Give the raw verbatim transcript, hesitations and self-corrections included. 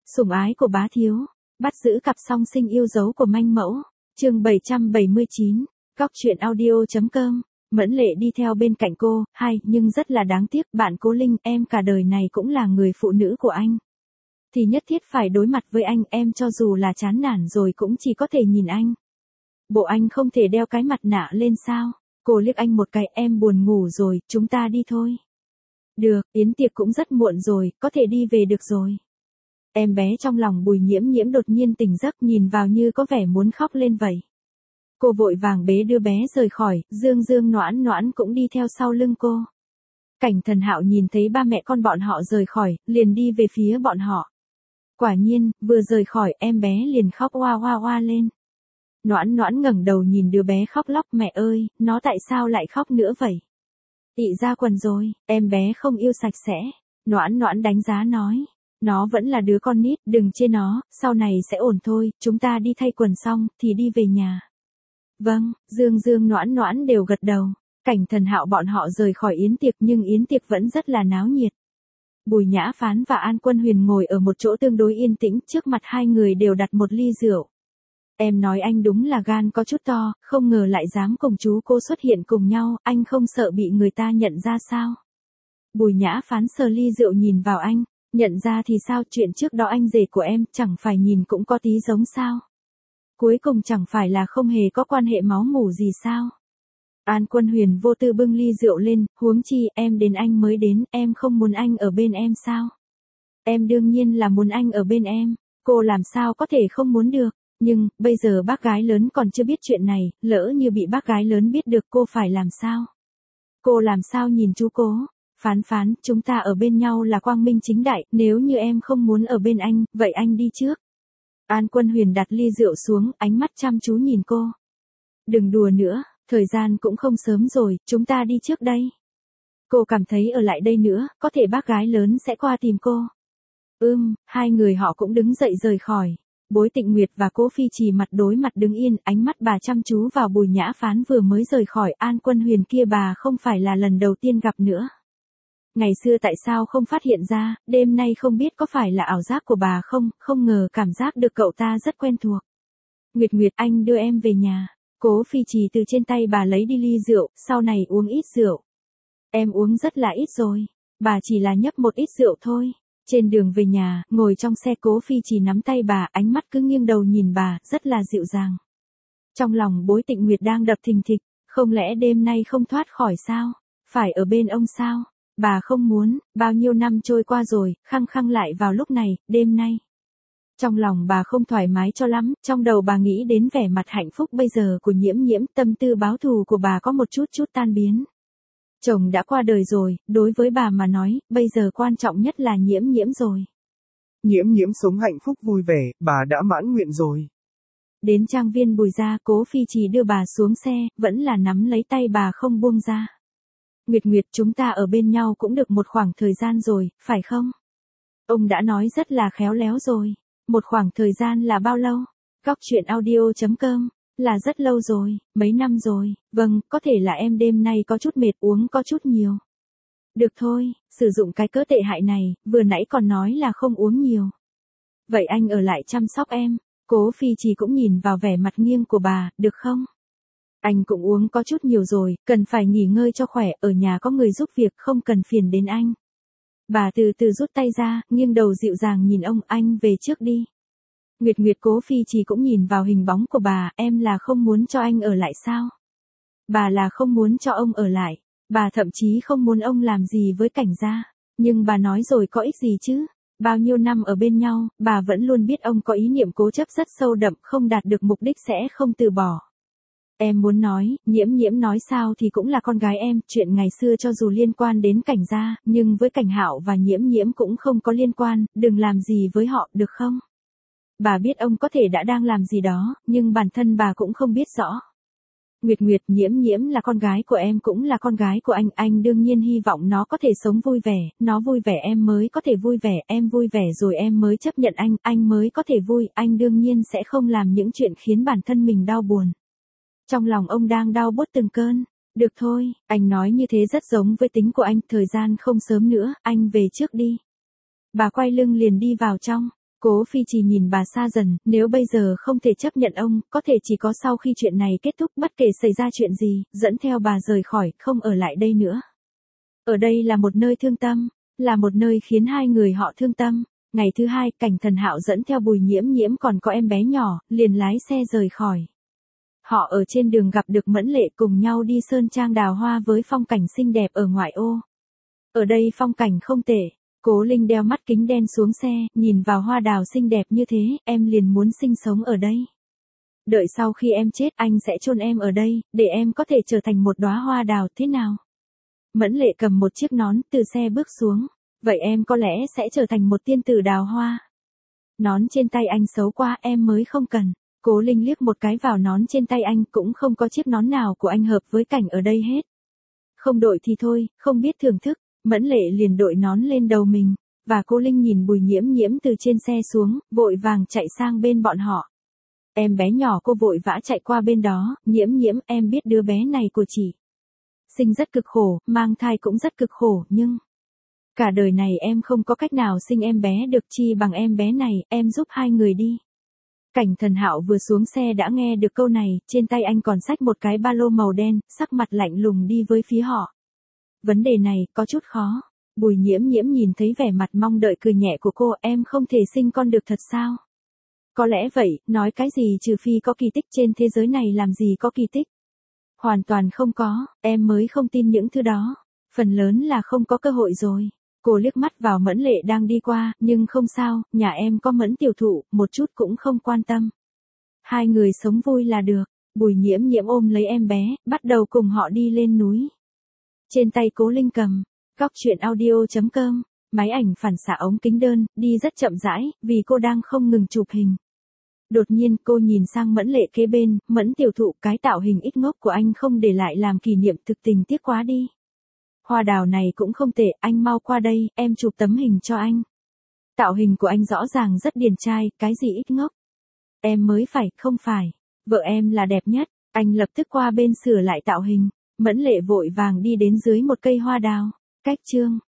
Sủng ái của bá thiếu, bắt giữ cặp song sinh yêu dấu của manh mẫu, chương bảy trăm bảy mươi chín, góc truyện audio.com, Mẫn Lệ đi theo bên cạnh cô, hay, nhưng rất là đáng tiếc, bạn Cố Linh, em cả đời này cũng là người phụ nữ của anh. Thì nhất thiết phải đối mặt với anh, em cho dù là chán nản rồi cũng chỉ có thể nhìn anh. Bộ anh không thể đeo cái mặt nạ lên sao? Cô liếc anh một cái, em buồn ngủ rồi, chúng ta đi thôi. Được, yến tiệc cũng rất muộn rồi, có thể đi về được rồi. Em bé trong lòng Bùi Nhiễm Nhiễm đột nhiên tỉnh giấc, nhìn vào như có vẻ muốn khóc lên vậy. Cô vội vàng bế đưa bé rời khỏi, Dương Dương Noãn Noãn cũng đi theo sau lưng cô. Cảnh Thần Hạo nhìn thấy ba mẹ con bọn họ rời khỏi, liền đi về phía bọn họ. Quả nhiên, vừa rời khỏi, em bé liền khóc oa oa oa lên. Noãn Noãn ngẩng đầu nhìn đứa bé khóc lóc, mẹ ơi, nó tại sao lại khóc nữa vậy? Ị ra quần rồi, em bé không yêu sạch sẽ. Noãn Noãn đánh giá nói. Nó vẫn là đứa con nít, đừng chê nó, sau này sẽ ổn thôi, chúng ta đi thay quần xong, thì đi về nhà. Vâng, Dương Dương Noãn Noãn đều gật đầu. Cảnh Thần Hạo bọn họ rời khỏi yến tiệc nhưng yến tiệc vẫn rất là náo nhiệt. Bùi Nhã Phán và An Quân Huyền ngồi ở một chỗ tương đối yên tĩnh, trước mặt hai người đều đặt một ly rượu. Em nói anh đúng là gan có chút to, không ngờ lại dám cùng chú cô xuất hiện cùng nhau, anh không sợ bị người ta nhận ra sao? Bùi Nhã Phán sờ ly rượu nhìn vào anh, nhận ra thì sao, chuyện trước đó anh rể của em chẳng phải nhìn cũng có tí giống sao? Cuối cùng chẳng phải là không hề có quan hệ máu mủ gì sao? An Quân Huyền vô tư bưng ly rượu lên, huống chi em đến anh mới đến, em không muốn anh ở bên em sao? Em đương nhiên là muốn anh ở bên em, cô làm sao có thể không muốn được, nhưng, bây giờ bác gái lớn còn chưa biết chuyện này, lỡ như bị bác gái lớn biết được cô phải làm sao? Cô làm sao nhìn chú Cố? Phán Phán, chúng ta ở bên nhau là quang minh chính đại, nếu như em không muốn ở bên anh, vậy anh đi trước. An Quân Huyền đặt ly rượu xuống, ánh mắt chăm chú nhìn cô. Đừng đùa nữa, thời gian cũng không sớm rồi, chúng ta đi trước đây. Cô cảm thấy ở lại đây nữa, có thể bác gái lớn sẽ qua tìm cô. Ưm, hai người họ cũng đứng dậy rời khỏi. Bối Tịnh Nguyệt và Cố Phi Trì mặt đối mặt đứng yên, ánh mắt bà chăm chú vào Bùi Nhã Phán vừa mới rời khỏi. An Quân Huyền kia bà không phải là lần đầu tiên gặp nữa. Ngày xưa tại sao không phát hiện ra, đêm nay không biết có phải là ảo giác của bà không, không ngờ cảm giác được cậu ta rất quen thuộc. Nguyệt Nguyệt, anh đưa em về nhà. Cố Phi Trì từ trên tay bà lấy đi ly rượu, sau này uống ít rượu. Em uống rất là ít rồi, bà chỉ là nhấp một ít rượu thôi. Trên đường về nhà, ngồi trong xe, Cố Phi Trì nắm tay bà, ánh mắt cứ nghiêng đầu nhìn bà, rất là dịu dàng. Trong lòng Bối Tịnh Nguyệt đang đập thình thịch, không lẽ đêm nay không thoát khỏi sao? Phải ở bên ông sao? Bà không muốn, bao nhiêu năm trôi qua rồi, khăng khăng lại vào lúc này, đêm nay. Trong lòng bà không thoải mái cho lắm, trong đầu bà nghĩ đến vẻ mặt hạnh phúc bây giờ của Nhiễm Nhiễm, tâm tư báo thù của bà có một chút chút tan biến. Chồng đã qua đời rồi, đối với bà mà nói, bây giờ quan trọng nhất là Nhiễm Nhiễm rồi. Nhiễm Nhiễm sống hạnh phúc vui vẻ, bà đã mãn nguyện rồi. Đến trang viên Bùi gia, Cố Phi Trì đưa bà xuống xe, vẫn là nắm lấy tay bà không buông ra. Nguyệt Nguyệt, chúng ta ở bên nhau cũng được một khoảng thời gian rồi, phải không? Ông đã nói rất là khéo léo rồi. Một khoảng thời gian là bao lâu? Góc truyện audio.com, là rất lâu rồi, mấy năm rồi. Vâng, có thể là em đêm nay có chút mệt, uống có chút nhiều. Được thôi, sử dụng cái cớ tệ hại này, vừa nãy còn nói là không uống nhiều. Vậy anh ở lại chăm sóc em. Cố Phi Trì cũng nhìn vào vẻ mặt nghiêng của bà, được không? Anh cũng uống có chút nhiều rồi, cần phải nghỉ ngơi cho khỏe, ở nhà có người giúp việc, không cần phiền đến anh. Bà từ từ rút tay ra, nghiêng đầu dịu dàng nhìn ông, anh về trước đi. Nguyệt Nguyệt, Cố Phi Trì cũng nhìn vào hình bóng của bà, em là không muốn cho anh ở lại sao? Bà là không muốn cho ông ở lại, bà thậm chí không muốn ông làm gì với Cảnh gia, nhưng bà nói rồi có ích gì chứ? Bao nhiêu năm ở bên nhau, bà vẫn luôn biết ông có ý niệm cố chấp rất sâu đậm, không đạt được mục đích sẽ không từ bỏ. Em muốn nói, Nhiễm Nhiễm nói sao thì cũng là con gái em, chuyện ngày xưa cho dù liên quan đến Cảnh gia, nhưng với Cảnh Hạo và Nhiễm Nhiễm cũng không có liên quan, đừng làm gì với họ, được không? Bà biết ông có thể đã đang làm gì đó, nhưng bản thân bà cũng không biết rõ. Nguyệt Nguyệt, Nhiễm Nhiễm là con gái của em cũng là con gái của anh, anh đương nhiên hy vọng nó có thể sống vui vẻ, nó vui vẻ em mới có thể vui vẻ, em vui vẻ rồi em mới chấp nhận anh, anh mới có thể vui, anh đương nhiên sẽ không làm những chuyện khiến bản thân mình đau buồn. Trong lòng ông đang đau buốt từng cơn. Được thôi, anh nói như thế rất giống với tính của anh, thời gian không sớm nữa, anh về trước đi. Bà quay lưng liền đi vào trong. Cố Phi Trì nhìn bà Sa Dần, nếu bây giờ không thể chấp nhận ông, có thể chỉ có sau khi chuyện này kết thúc bất kể xảy ra chuyện gì, dẫn theo bà rời khỏi, không ở lại đây nữa. Ở đây là một nơi thương tâm, là một nơi khiến hai người họ thương tâm. Ngày thứ hai, Cảnh Thần Hạo dẫn theo Bùi Nhiễm Nhiễm còn có em bé nhỏ, liền lái xe rời khỏi. Họ ở trên đường gặp được Mẫn Lệ cùng nhau đi sơn trang đào hoa với phong cảnh xinh đẹp ở ngoại ô. Ở đây phong cảnh không tệ. Cố Linh đeo mắt kính đen xuống xe, nhìn vào hoa đào xinh đẹp như thế, em liền muốn sinh sống ở đây. Đợi sau khi em chết anh sẽ chôn em ở đây, để em có thể trở thành một đóa hoa đào thế nào? Mẫn Lệ cầm một chiếc nón từ xe bước xuống. Vậy em có lẽ sẽ trở thành một tiên tử đào hoa. Nón trên tay anh xấu quá em mới không cần. Cố Linh liếc một cái vào nón trên tay anh, cũng không có chiếc nón nào của anh hợp với cảnh ở đây hết. Không đội thì thôi, không biết thưởng thức. Mẫn Lệ liền đội nón lên đầu mình, và Cố Linh nhìn Bùi Nhiễm Nhiễm từ trên xe xuống, vội vàng chạy sang bên bọn họ. Em bé nhỏ cô vội vã chạy qua bên đó, Nhiễm Nhiễm em biết đứa bé này của chị. Sinh rất cực khổ, mang thai cũng rất cực khổ, nhưng... Cả đời này em không có cách nào sinh em bé được chi bằng em bé này, em giúp hai người đi. Cảnh Thần Hạo vừa xuống xe đã nghe được câu này, trên tay anh còn xách một cái ba lô màu đen, sắc mặt lạnh lùng đi với phía họ. Vấn đề này có chút khó. Bùi Nhiễm Nhiễm nhìn thấy vẻ mặt mong đợi cười nhẹ của cô, em không thể sinh con được thật sao? Có lẽ vậy, nói cái gì trừ phi có kỳ tích trên thế giới này làm gì có kỳ tích. Hoàn toàn không có, em mới không tin những thứ đó. Phần lớn là không có cơ hội rồi. Cô liếc mắt vào Mẫn Lệ đang đi qua, nhưng không sao, nhà em có Mẫn tiểu thụ, một chút cũng không quan tâm. Hai người sống vui là được. Bùi Nhiễm Nhiễm ôm lấy em bé, bắt đầu cùng họ đi lên núi. Trên tay Cố Linh cầm, góc truyện audio chấm com, máy ảnh phản xạ ống kính đơn, đi rất chậm rãi, vì cô đang không ngừng chụp hình. Đột nhiên cô nhìn sang Mẫn Lệ kế bên, Mẫn tiểu thụ, cái tạo hình ít ngốc của anh không để lại làm kỷ niệm, thực tình tiếc quá đi. Hoa đào này cũng không tệ, anh mau qua đây, em chụp tấm hình cho anh. Tạo hình của anh rõ ràng rất điển trai, cái gì ít ngốc. Em mới phải, không phải. Vợ em là đẹp nhất, anh lập tức qua bên sửa lại tạo hình. Mẫn Lệ vội vàng đi đến dưới một cây hoa đào. Cách chương